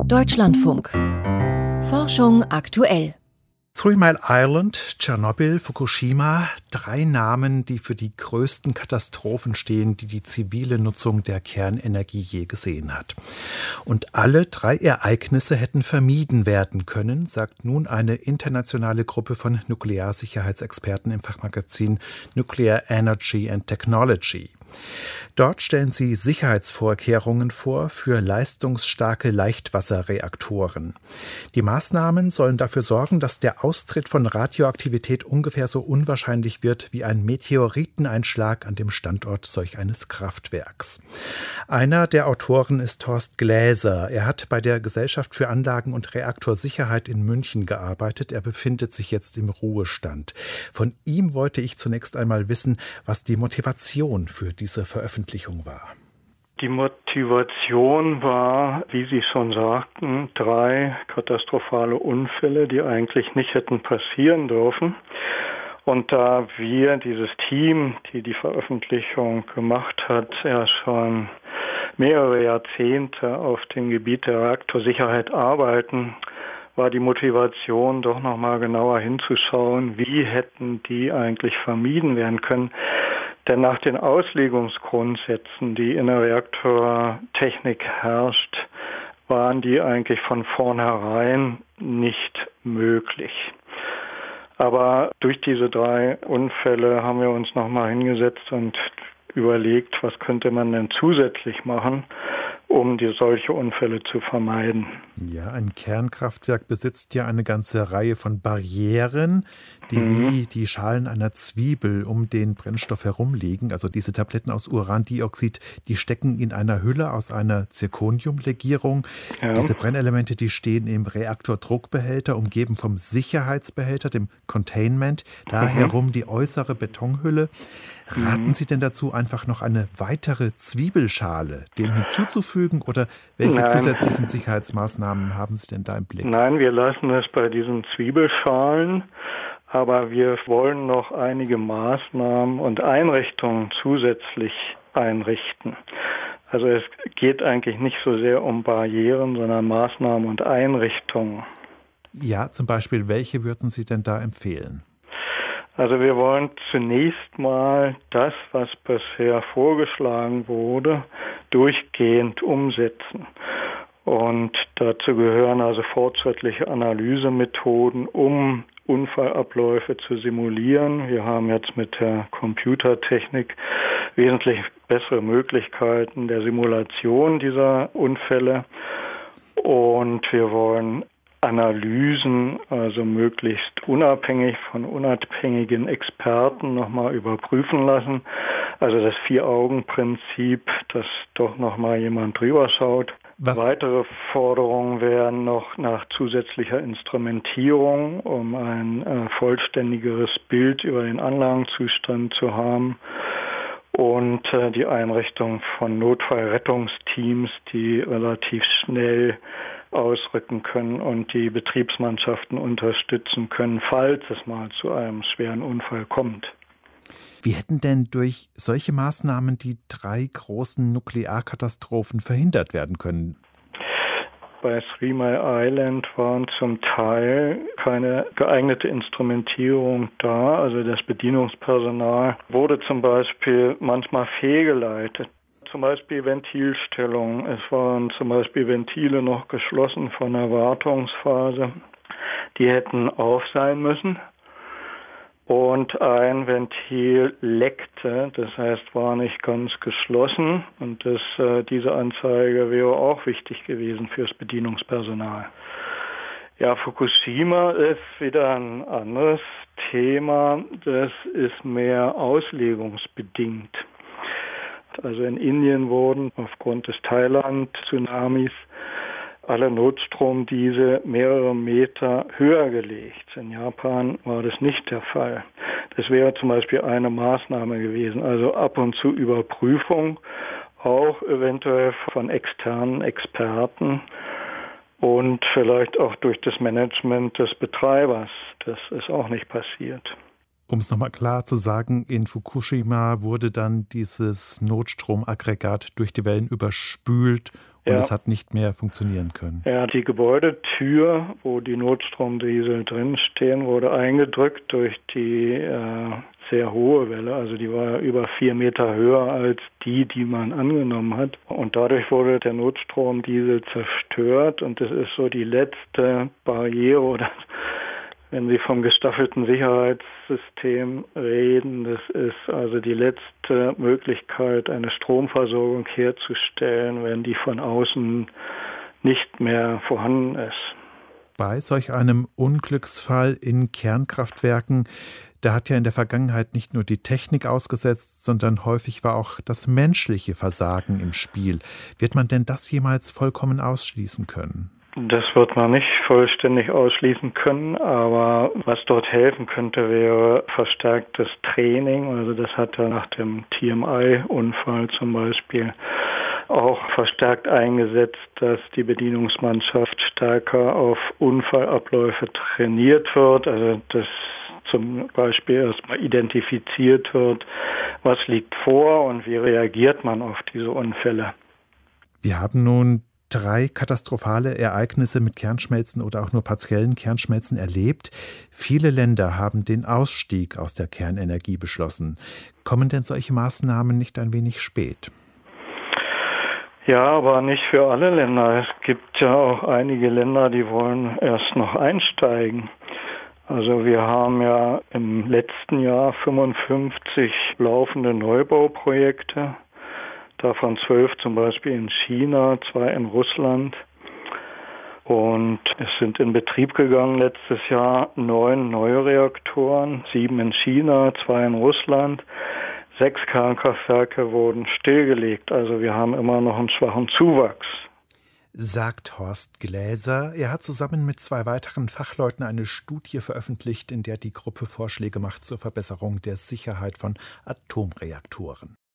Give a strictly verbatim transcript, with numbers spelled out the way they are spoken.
Deutschlandfunk. Forschung aktuell. Three Mile Island, Tschernobyl, Fukushima, drei Namen, die für die größten Katastrophen stehen, die die zivile Nutzung der Kernenergie je gesehen hat. Und alle drei Ereignisse hätten vermieden werden können, sagt nun eine internationale Gruppe von Nuklearsicherheitsexperten im Fachmagazin Nuclear Energy and Technology. Dort stellen sie Sicherheitsvorkehrungen vor für leistungsstarke Leichtwasserreaktoren. Die Maßnahmen sollen dafür sorgen, dass der Austritt von Radioaktivität ungefähr so unwahrscheinlich wird wie ein Meteoriteneinschlag an dem Standort solch eines Kraftwerks. Einer der Autoren ist Horst Gläser. Er hat bei der Gesellschaft für Anlagen- und Reaktorsicherheit in München gearbeitet. Er befindet sich jetzt im Ruhestand. Von ihm wollte ich zunächst einmal wissen, was die Motivation für diese Veröffentlichung war. Die Motivation war, wie Sie schon sagten, drei katastrophale Unfälle, die eigentlich nicht hätten passieren dürfen. Und da wir, dieses Team, die die Veröffentlichung gemacht hat, ja schon mehrere Jahrzehnte auf dem Gebiet der Reaktorsicherheit arbeiten, war die Motivation, doch nochmal genauer hinzuschauen, wie hätten die eigentlich vermieden werden können. Denn nach den Auslegungsgrundsätzen, die in der Reaktortechnik herrscht, waren die eigentlich von vornherein nicht möglich. Aber durch diese drei Unfälle haben wir uns nochmal hingesetzt und überlegt, was könnte man denn zusätzlich machen, um die solche Unfälle zu vermeiden. Ja, ein Kernkraftwerk besitzt ja eine ganze Reihe von Barrieren, die mhm. wie die Schalen einer Zwiebel um den Brennstoff herumliegen. Also diese Tabletten aus Urandioxid, die stecken in einer Hülle aus einer Zirconiumlegierung. Ja. Diese Brennelemente, die stehen im Reaktordruckbehälter, umgeben vom Sicherheitsbehälter, dem Containment, da mhm. herum die äußere Betonhülle. Raten mhm. Sie denn dazu, einfach noch eine weitere Zwiebelschale dem hinzuzufügen oder welche Nein. zusätzlichen Sicherheitsmaßnahmen haben Sie denn da im Blick? Nein, wir lassen es bei diesen Zwiebelschalen, aber wir wollen noch einige Maßnahmen und Einrichtungen zusätzlich einrichten. Also es geht eigentlich nicht so sehr um Barrieren, sondern Maßnahmen und Einrichtungen. Ja, zum Beispiel, welche würden Sie denn da empfehlen? Also wir wollen zunächst mal das, was bisher vorgeschlagen wurde, durchgehend umsetzen. Und dazu gehören also fortschrittliche Analysemethoden, um Unfallabläufe zu simulieren. Wir haben jetzt mit der Computertechnik wesentlich bessere Möglichkeiten der Simulation dieser Unfälle. Und wir wollen Analysen, also möglichst unabhängig von unabhängigen Experten nochmal überprüfen lassen. Also das Vier-Augen-Prinzip, dass doch nochmal jemand drüber schaut. Was? Weitere Forderungen wären noch nach zusätzlicher Instrumentierung, um ein äh, vollständigeres Bild über den Anlagenzustand zu haben. Und äh, die Einrichtung von Notfallrettungsteams, die relativ schnell ausrücken können und die Betriebsmannschaften unterstützen können, falls es mal zu einem schweren Unfall kommt. Wie hätten denn durch solche Maßnahmen die drei großen Nuklearkatastrophen verhindert werden können? Bei Three Mile Island waren zum Teil keine geeignete Instrumentierung da. Also das Bedienungspersonal wurde zum Beispiel manchmal fehlgeleitet. Zum Beispiel Ventilstellung. Es waren zum Beispiel Ventile noch geschlossen von der Wartungsphase. Die hätten auf sein müssen. Und ein Ventil leckte, das heißt, war nicht ganz geschlossen. Und das, äh, diese Anzeige wäre auch wichtig gewesen fürs Bedienungspersonal. Ja, Fukushima ist wieder ein anderes Thema. Das ist mehr auslegungsbedingt. Also in Indien wurden aufgrund des Thailand-Tsunamis alle Notstromdiesel mehrere Meter höher gelegt. In Japan war das nicht der Fall. Das wäre zum Beispiel eine Maßnahme gewesen. Also ab und zu Überprüfung, auch eventuell von externen Experten und vielleicht auch durch das Management des Betreibers. Das ist auch nicht passiert. Um es nochmal klar zu sagen, in Fukushima wurde dann dieses Notstromaggregat durch die Wellen überspült und ja. es hat nicht mehr funktionieren können. Ja, die Gebäudetür, wo die Notstromdiesel drinstehen, wurde eingedrückt durch die äh, sehr hohe Welle. Also die war über vier Meter höher als die, die man angenommen hat. Und dadurch wurde der Notstromdiesel zerstört und das ist so die letzte Barriere oder wenn Sie vom gestaffelten Sicherheitssystem reden, das ist also die letzte Möglichkeit, eine Stromversorgung herzustellen, wenn die von außen nicht mehr vorhanden ist. Bei solch einem Unglücksfall in Kernkraftwerken, da hat ja in der Vergangenheit nicht nur die Technik ausgesetzt, sondern häufig war auch das menschliche Versagen im Spiel. Wird man denn das jemals vollkommen ausschließen können? Das wird man nicht vollständig ausschließen können, aber was dort helfen könnte, wäre verstärktes Training. Also das hat er nach dem T M I-Unfall zum Beispiel auch verstärkt eingesetzt, dass die Bedienungsmannschaft stärker auf Unfallabläufe trainiert wird. Also dass zum Beispiel erstmal identifiziert wird, was liegt vor und wie reagiert man auf diese Unfälle. Wir haben nun drei katastrophale Ereignisse mit Kernschmelzen oder auch nur partiellen Kernschmelzen erlebt. Viele Länder haben den Ausstieg aus der Kernenergie beschlossen. Kommen denn solche Maßnahmen nicht ein wenig spät? Ja, aber nicht für alle Länder. Es gibt ja auch einige Länder, die wollen erst noch einsteigen. Also wir haben ja im letzten Jahr fünfundfünfzig laufende Neubauprojekte. Davon zwölf zum Beispiel in China, zwei in Russland. Und es sind in Betrieb gegangen letztes Jahr neun neue Reaktoren, sieben in China, zwei in Russland. Sechs Kernkraftwerke wurden stillgelegt. Also wir haben immer noch einen schwachen Zuwachs. Sagt Horst Gläser. Er hat zusammen mit zwei weiteren Fachleuten eine Studie veröffentlicht, in der die Gruppe Vorschläge macht zur Verbesserung der Sicherheit von Atomreaktoren.